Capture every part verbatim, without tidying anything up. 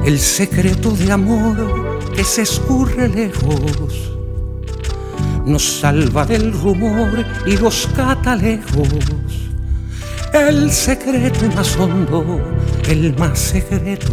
El secreto de amor que se escurre lejos nos salva del rumor y los catalejos. El secreto más hondo, el más secreto,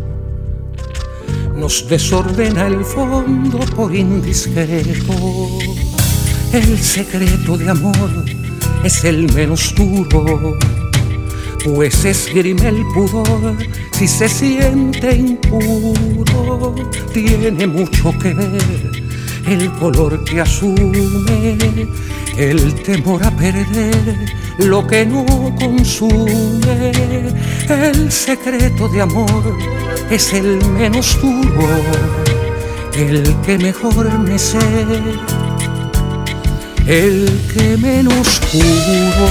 nos desordena el fondo por indiscreto. El secreto de amor es el menos duro, pues esgrime el pudor si se siente impuro. Tiene mucho que ver el color que asume, el temor a perder lo que no consume. El secreto de amor es el menos duro, el que mejor me sé, el que menos juro.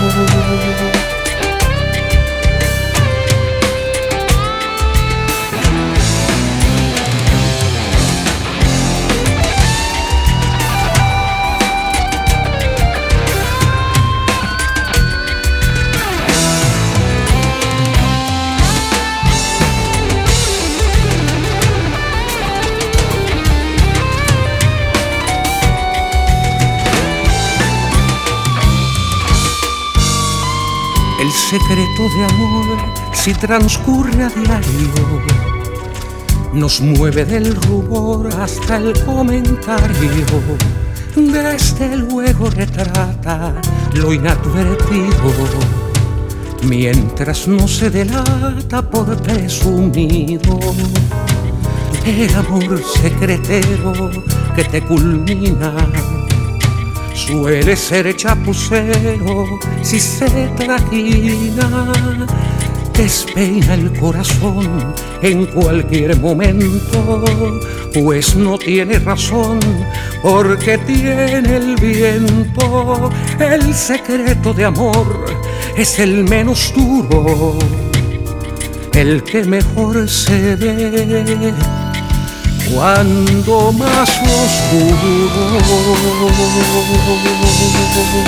El secreto de amor, si transcurre a diario, nos mueve del rubor hasta el comentario. Desde luego retrata lo inadvertido, mientras no se delata por presumido. El amor secretero que te culmina suele ser chapucero si se trajina. Despeina el corazón en cualquier momento, pues no tiene razón porque tiene el viento. El secreto de amor es el menos duro, el que mejor se ve cuando más oscuro.